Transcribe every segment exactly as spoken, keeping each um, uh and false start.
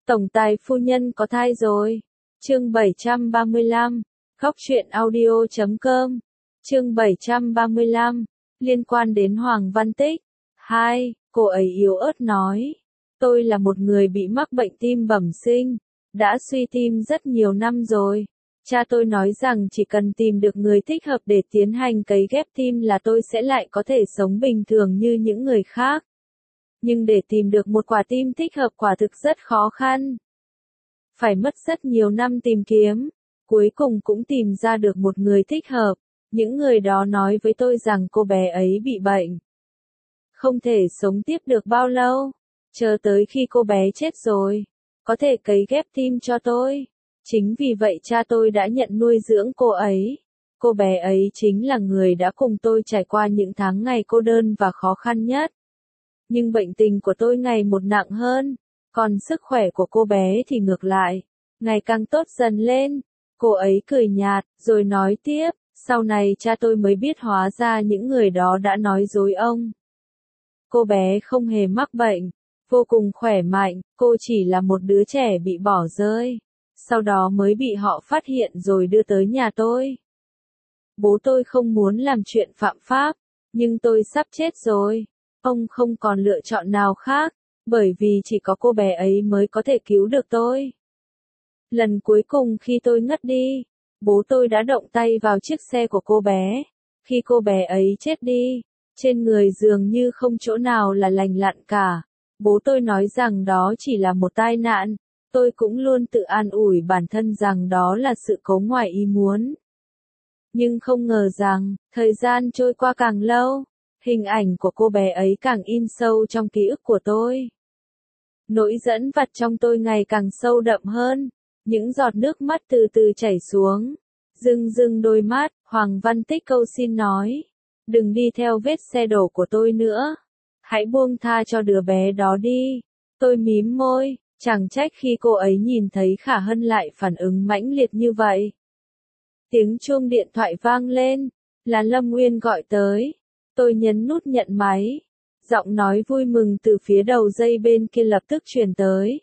Tổng tài phu nhân có thai rồi. Chương bảy trăm ba mươi lăm. Góc truyện audio chấm com. Chương bảy trăm ba mươi lăm. Liên quan đến Hoàng Văn Tích. Hai, cô ấy yếu ớt nói. Tôi là một người bị mắc bệnh tim bẩm sinh, đã suy tim rất nhiều năm rồi. Cha tôi nói rằng chỉ cần tìm được người thích hợp để tiến hành cấy ghép tim là tôi sẽ lại có thể sống bình thường như những người khác. Nhưng để tìm được một quả tim thích hợp quả thực rất khó khăn. Phải mất rất nhiều năm tìm kiếm, cuối cùng cũng tìm ra được một người thích hợp. Những người đó nói với tôi rằng cô bé ấy bị bệnh, không thể sống tiếp được bao lâu, chờ tới khi cô bé chết rồi, có thể cấy ghép tim cho tôi. Chính vì vậy cha tôi đã nhận nuôi dưỡng cô ấy. Cô bé ấy chính là người đã cùng tôi trải qua những tháng ngày cô đơn và khó khăn nhất. Nhưng bệnh tình của tôi ngày một nặng hơn, còn sức khỏe của cô bé thì ngược lại, ngày càng tốt dần lên. Cô ấy cười nhạt, rồi nói tiếp, sau này cha tôi mới biết hóa ra những người đó đã nói dối ông. Cô bé không hề mắc bệnh, vô cùng khỏe mạnh, cô chỉ là một đứa trẻ bị bỏ rơi. Sau đó mới bị họ phát hiện rồi đưa tới nhà tôi. Bố tôi không muốn làm chuyện phạm pháp, nhưng tôi sắp chết rồi. Ông không còn lựa chọn nào khác, bởi vì chỉ có cô bé ấy mới có thể cứu được tôi. Lần cuối cùng khi tôi ngất đi, bố tôi đã động tay vào chiếc xe của cô bé. Khi cô bé ấy chết đi, trên người dường như không chỗ nào là lành lặn cả. Bố tôi nói rằng đó chỉ là một tai nạn. Tôi cũng luôn tự an ủi bản thân rằng đó là sự cố ngoài ý muốn. Nhưng không ngờ rằng, thời gian trôi qua càng lâu, hình ảnh của cô bé ấy càng in sâu trong ký ức của tôi. Nỗi dẫn vặt trong tôi ngày càng sâu đậm hơn, những giọt nước mắt từ từ chảy xuống. Rưng rưng đôi mắt, Hoàng Văn Tích cầu xin nói, đừng đi theo vết xe đổ của tôi nữa. Hãy buông tha cho đứa bé đó đi. Tôi mím môi. Chẳng trách khi cô ấy nhìn thấy Khả Hân lại phản ứng mãnh liệt như vậy. Tiếng chuông điện thoại vang lên, là Lâm Nguyên gọi tới. Tôi nhấn nút nhận máy. Giọng nói vui mừng từ phía đầu dây bên kia lập tức truyền tới.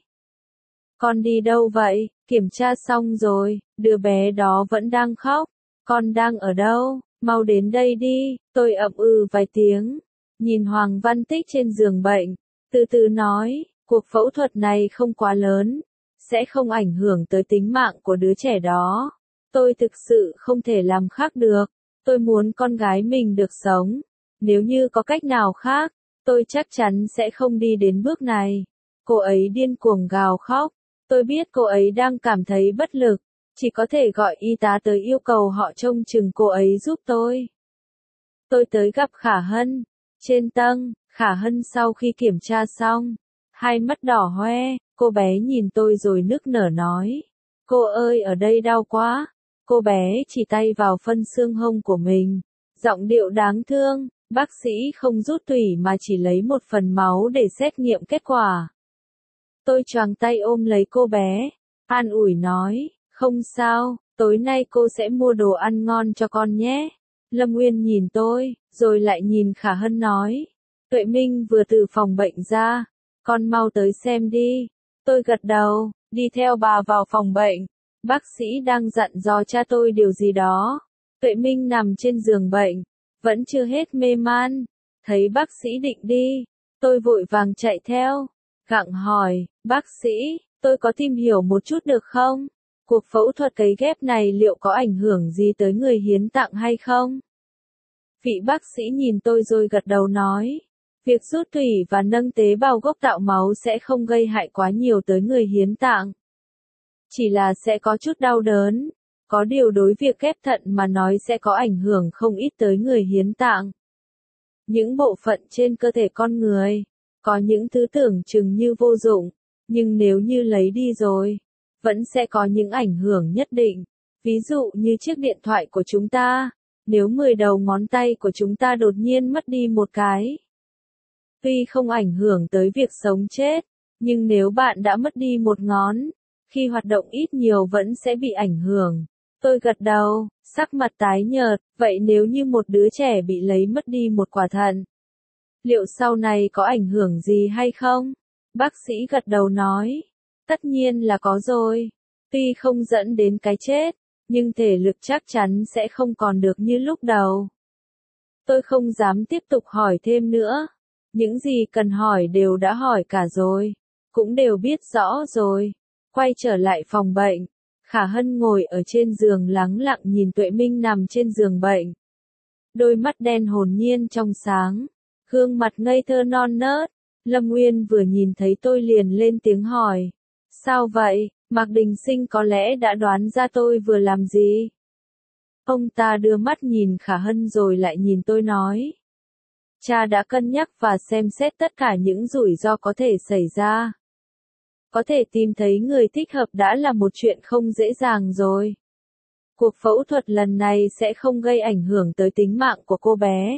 Con đi đâu vậy? Kiểm tra xong rồi, đứa bé đó vẫn đang khóc. Con đang ở đâu? Mau đến đây đi. Tôi ậm ừ vài tiếng, nhìn Hoàng Văn Tích trên giường bệnh, từ từ nói. Cuộc phẫu thuật này không quá lớn, sẽ không ảnh hưởng tới tính mạng của đứa trẻ đó. Tôi thực sự không thể làm khác được. Tôi muốn con gái mình được sống. Nếu như có cách nào khác, tôi chắc chắn sẽ không đi đến bước này. Cô ấy điên cuồng gào khóc. Tôi biết cô ấy đang cảm thấy bất lực, chỉ có thể gọi y tá tới yêu cầu họ trông chừng cô ấy giúp tôi. Tôi tới gặp Khả Hân. Trên tầng, Khả Hân sau khi kiểm tra xong, hai mắt đỏ hoe, cô bé nhìn tôi rồi nức nở nói. Cô ơi ở đây đau quá. Cô bé chỉ tay vào phân xương hông của mình. Giọng điệu đáng thương, bác sĩ không rút tủy mà chỉ lấy một phần máu để xét nghiệm kết quả. Tôi choàng tay ôm lấy cô bé, an ủi nói, không sao, tối nay cô sẽ mua đồ ăn ngon cho con nhé. Lâm Nguyên nhìn tôi, rồi lại nhìn Khả Hân nói. Tuệ Minh vừa từ phòng bệnh ra. Con mau tới xem đi. Tôi gật đầu, đi theo bà vào phòng bệnh. Bác sĩ đang dặn dò cha tôi điều gì đó. Tuệ Minh nằm trên giường bệnh, vẫn chưa hết mê man. Thấy bác sĩ định đi, tôi vội vàng chạy theo, gặng hỏi, bác sĩ, tôi có tìm hiểu một chút được không? Cuộc phẫu thuật cấy ghép này liệu có ảnh hưởng gì tới người hiến tặng hay không? Vị bác sĩ nhìn tôi rồi gật đầu nói. Việc rút tủy và nâng tế bào gốc tạo máu sẽ không gây hại quá nhiều tới người hiến tạng. Chỉ là sẽ có chút đau đớn. Có điều đối việc ghép thận mà nói sẽ có ảnh hưởng không ít tới người hiến tạng. Những bộ phận trên cơ thể con người, có những thứ tưởng chừng như vô dụng, nhưng nếu như lấy đi rồi, vẫn sẽ có những ảnh hưởng nhất định. Ví dụ như chiếc điện thoại của chúng ta, nếu mười đầu ngón tay của chúng ta đột nhiên mất đi một cái. Tuy không ảnh hưởng tới việc sống chết, nhưng nếu bạn đã mất đi một ngón, khi hoạt động ít nhiều vẫn sẽ bị ảnh hưởng. Tôi gật đầu, sắc mặt tái nhợt, vậy nếu như một đứa trẻ bị lấy mất đi một quả thận, liệu sau này có ảnh hưởng gì hay không? Bác sĩ gật đầu nói, Tất nhiên là có rồi. Tuy không dẫn đến cái chết, nhưng thể lực chắc chắn sẽ không còn được như lúc đầu. Tôi không dám tiếp tục hỏi thêm nữa. Những gì cần hỏi đều đã hỏi cả rồi. Cũng đều biết rõ rồi. Quay trở lại phòng bệnh. Khả Hân ngồi ở trên giường lắng lặng nhìn Tuệ Minh nằm trên giường bệnh. Đôi mắt đen hồn nhiên trong sáng. Gương mặt ngây thơ non nớt. Lâm Nguyên vừa nhìn thấy tôi liền lên tiếng hỏi. Sao vậy? Mạc Đình Sinh có lẽ đã đoán ra tôi vừa làm gì? Ông ta đưa mắt nhìn Khả Hân rồi lại nhìn tôi nói. Cha đã cân nhắc và xem xét tất cả những rủi ro có thể xảy ra. Có thể tìm thấy người thích hợp đã là một chuyện không dễ dàng rồi. Cuộc phẫu thuật lần này sẽ không gây ảnh hưởng tới tính mạng của cô bé.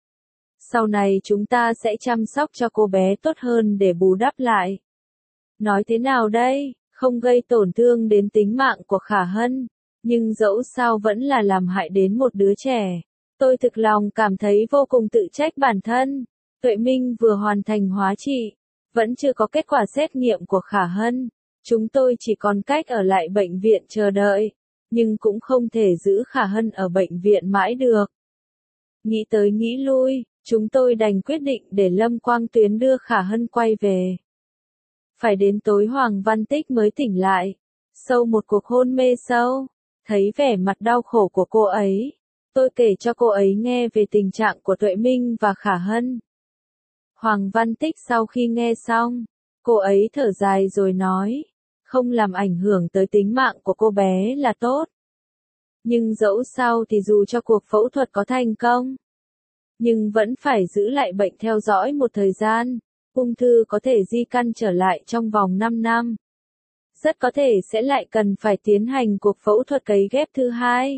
Sau này chúng ta sẽ chăm sóc cho cô bé tốt hơn để bù đắp lại. Nói thế nào đây, không gây tổn thương đến tính mạng của Khả Hân, nhưng dẫu sao vẫn là làm hại đến một đứa trẻ. Tôi thực lòng cảm thấy vô cùng tự trách bản thân. Tuệ Minh vừa hoàn thành hóa trị, vẫn chưa có kết quả xét nghiệm của Khả Hân. Chúng tôi chỉ còn cách ở lại bệnh viện chờ đợi, nhưng cũng không thể giữ Khả Hân ở bệnh viện mãi được. Nghĩ tới nghĩ lui, chúng tôi đành quyết định để Lâm Quang Tuyến đưa Khả Hân quay về. Phải đến tối Hoàng Văn Tích mới tỉnh lại, sau một cuộc hôn mê sâu, thấy vẻ mặt đau khổ của cô ấy. Tôi kể cho cô ấy nghe về tình trạng của Tuệ Minh và Khả Hân. Hoàng Văn Tích sau khi nghe xong, cô ấy thở dài rồi nói, không làm ảnh hưởng tới tính mạng của cô bé là tốt. Nhưng dẫu sao thì dù cho cuộc phẫu thuật có thành công, nhưng vẫn phải giữ lại bệnh theo dõi một thời gian. Ung thư có thể di căn trở lại trong vòng năm năm. Rất có thể sẽ lại cần phải tiến hành cuộc phẫu thuật cấy ghép thứ hai.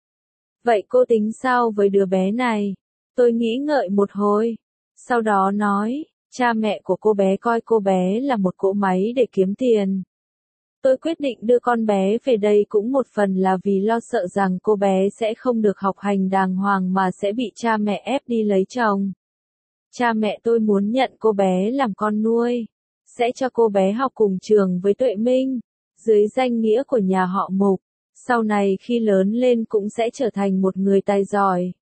Vậy cô tính sao với đứa bé này? Tôi nghĩ ngợi một hồi. Sau đó nói, cha mẹ của cô bé coi cô bé là một cỗ máy để kiếm tiền. Tôi quyết định đưa con bé về đây cũng một phần là vì lo sợ rằng cô bé sẽ không được học hành đàng hoàng mà sẽ bị cha mẹ ép đi lấy chồng. Cha mẹ tôi muốn nhận cô bé làm con nuôi, sẽ cho cô bé học cùng trường với Tuệ Minh, dưới danh nghĩa của nhà họ Mục. Sau này khi lớn lên cũng sẽ trở thành một người tài giỏi.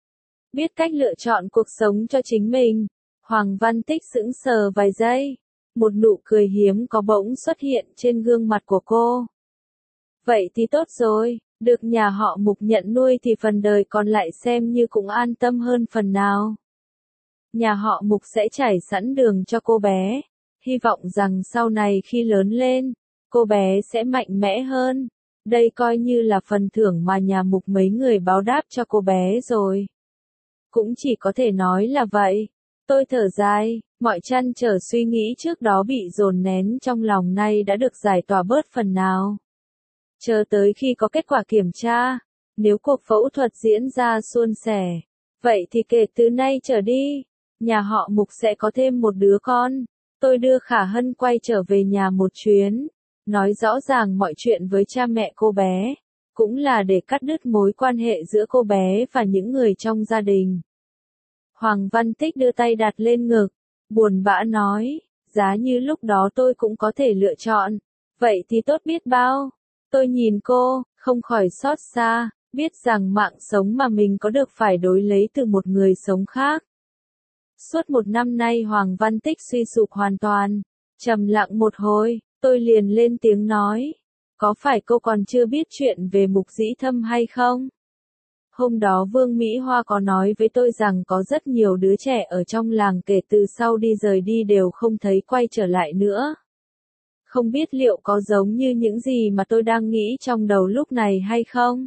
Biết cách lựa chọn cuộc sống cho chính mình, Hoàng Văn Tích sững sờ vài giây. Một nụ cười hiếm có bỗng xuất hiện trên gương mặt của cô. Vậy thì tốt rồi, được nhà họ Mục nhận nuôi thì phần đời còn lại xem như cũng an tâm hơn phần nào. Nhà họ Mục sẽ trải sẵn đường cho cô bé, hy vọng rằng sau này khi lớn lên, cô bé sẽ mạnh mẽ hơn. Đây coi như là phần thưởng mà nhà Mục mấy người báo đáp cho cô bé rồi. Cũng chỉ có thể nói là vậy. Tôi thở dài, mọi trăn trở suy nghĩ trước đó bị dồn nén trong lòng nay đã được giải tỏa bớt phần nào. Chờ tới khi có kết quả kiểm tra, nếu cuộc phẫu thuật diễn ra suôn sẻ, vậy thì kể từ nay trở đi, nhà họ Mục sẽ có thêm một đứa con. Tôi đưa Khả Hân quay trở về nhà một chuyến, nói rõ ràng mọi chuyện với cha mẹ cô bé, cũng là để cắt đứt mối quan hệ giữa cô bé và những người trong gia đình. Hoàng Văn Tích đưa tay đặt lên ngực, buồn bã nói, giá như lúc đó tôi cũng có thể lựa chọn, vậy thì tốt biết bao. Tôi nhìn cô, không khỏi xót xa, biết rằng mạng sống mà mình có được phải đối lấy từ một người sống khác. Suốt một năm nay Hoàng Văn Tích suy sụp hoàn toàn, trầm lặng một hồi, tôi liền lên tiếng nói, có phải cô còn chưa biết chuyện về Mục Dĩ Thâm hay không? Hôm đó Vương Mỹ Hoa có nói với tôi rằng có rất nhiều đứa trẻ ở trong làng kể từ sau đi rời đi đều không thấy quay trở lại nữa. Không biết liệu có giống như những gì mà tôi đang nghĩ trong đầu lúc này hay không?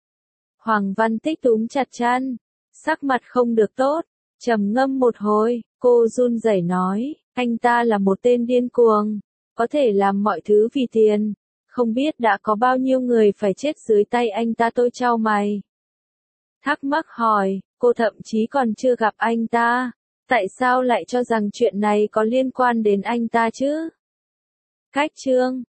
Hoàng Văn Tích túm chặt chăn, sắc mặt không được tốt, trầm ngâm một hồi, cô run rẩy nói, anh ta là một tên điên cuồng, có thể làm mọi thứ vì tiền, không biết đã có bao nhiêu người phải chết dưới tay anh ta. Tôi chau mày. Thắc mắc hỏi, cô thậm chí còn chưa gặp anh ta, tại sao lại cho rằng chuyện này có liên quan đến anh ta chứ? Cách chương